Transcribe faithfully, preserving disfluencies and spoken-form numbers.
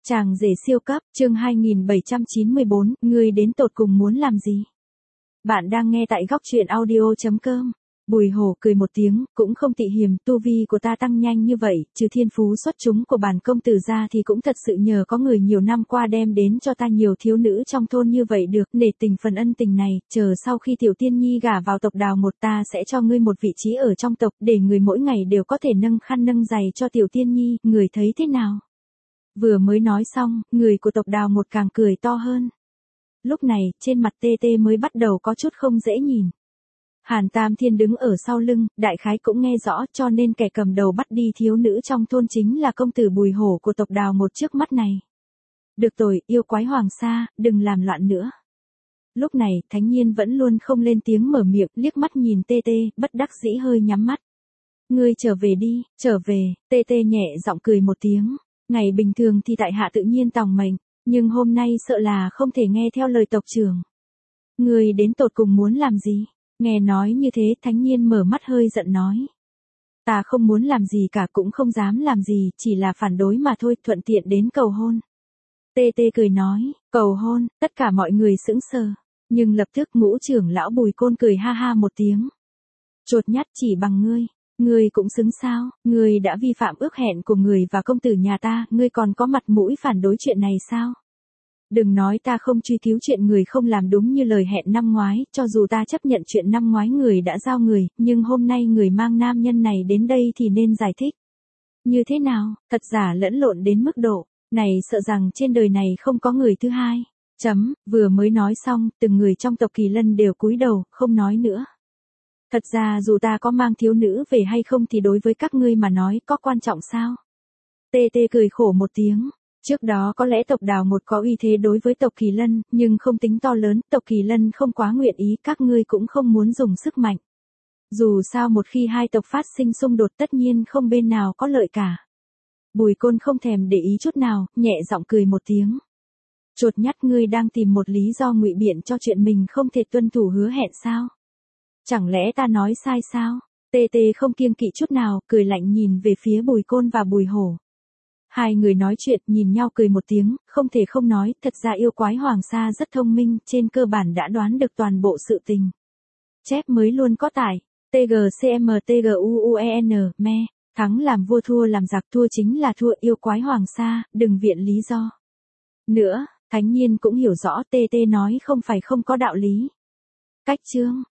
Chàng rể siêu cấp, chương hai nghìn bảy trăm chín mươi bốn, ngươi đến tột cùng muốn làm gì? Bạn đang nghe tại góc truyện audio chấm com. Bùi Hổ cười một tiếng, cũng không tị hiềm, tu vi của ta tăng nhanh như vậy, trừ thiên phú xuất chúng của bản công tử ra thì cũng thật sự nhờ có người nhiều năm qua đem đến cho ta nhiều thiếu nữ trong thôn như vậy được, nể tình phần ân tình này, chờ sau khi tiểu tiên nhi gả vào tộc Đào một ta sẽ cho ngươi một vị trí ở trong tộc, để người mỗi ngày đều có thể nâng khăn nâng giày cho tiểu tiên nhi, người thấy thế nào? Vừa mới nói xong, người của tộc Đào một càng cười to hơn. Lúc này, trên mặt Tê Tê mới bắt đầu có chút không dễ nhìn. Hàn Tam Thiên đứng ở sau lưng, đại khái cũng nghe rõ, cho nên kẻ cầm đầu bắt đi thiếu nữ trong thôn chính là công tử Bùi Hổ của tộc Đào một trước mắt này. Được rồi, yêu quái Hoàng Sa, đừng làm loạn nữa. Lúc này, Thánh Nhiên vẫn luôn không lên tiếng mở miệng, liếc mắt nhìn Tê Tê, bất đắc dĩ hơi nhắm mắt. Ngươi trở về đi, trở về, Tê Tê nhẹ giọng cười một tiếng. Ngày bình thường thì tại hạ tự nhiên tòng mệnh, nhưng hôm nay sợ là không thể nghe theo lời tộc trưởng. Ngươi đến tột cùng muốn làm gì? Nghe nói như thế, Thánh Nhiên mở mắt hơi giận nói. Ta không muốn làm gì cả, cũng không dám làm gì, chỉ là phản đối mà thôi, thuận tiện đến cầu hôn. Tê Tê cười nói, cầu hôn, tất cả mọi người sững sờ, nhưng lập tức ngũ trưởng lão Bùi Côn cười ha ha một tiếng. Chột nhắt, chỉ bằng ngươi, ngươi cũng xứng sao, ngươi đã vi phạm ước hẹn của người và công tử nhà ta, ngươi còn có mặt mũi phản đối chuyện này sao? Đừng nói ta không truy cứu chuyện người không làm đúng như lời hẹn năm ngoái, cho dù ta chấp nhận chuyện năm ngoái người đã giao người, nhưng hôm nay người mang nam nhân này đến đây thì nên giải thích. Như thế nào, thật giả lẫn lộn đến mức độ này, sợ rằng trên đời này không có người thứ hai. Chấm, vừa mới nói xong, từng người trong tộc Kỳ Lân đều cúi đầu, không nói nữa. Thật ra dù ta có mang thiếu nữ về hay không thì đối với các ngươi mà nói có quan trọng sao? Tê Tê cười khổ một tiếng. Trước đó có lẽ tộc Đào một có uy thế đối với tộc Kỳ Lân, nhưng không tính to lớn, tộc Kỳ Lân không quá nguyện ý, các ngươi cũng không muốn dùng sức mạnh. Dù sao một khi hai tộc phát sinh xung đột tất nhiên không bên nào có lợi cả. Bùi Côn không thèm để ý chút nào, nhẹ giọng cười một tiếng. Chột nhắt, ngươi đang tìm một lý do ngụy biện cho chuyện mình không thể tuân thủ hứa hẹn sao? Chẳng lẽ ta nói sai sao? Tê Tê không kiêng kỵ chút nào, cười lạnh nhìn về phía Bùi Côn và Bùi Hổ. Hai người nói chuyện, nhìn nhau cười một tiếng, không thể không nói, thật ra yêu quái Hoàng Sa rất thông minh, trên cơ bản đã đoán được toàn bộ sự tình. Chép mới luôn có tải, tê giê xê em tê giê u u e en, me, thắng làm vua thua làm giặc, thua chính là thua, yêu quái Hoàng Sa, đừng viện lý do. Nữa, Thánh Nhiên cũng hiểu rõ Tê Tê nói không phải không có đạo lý. Cách chương.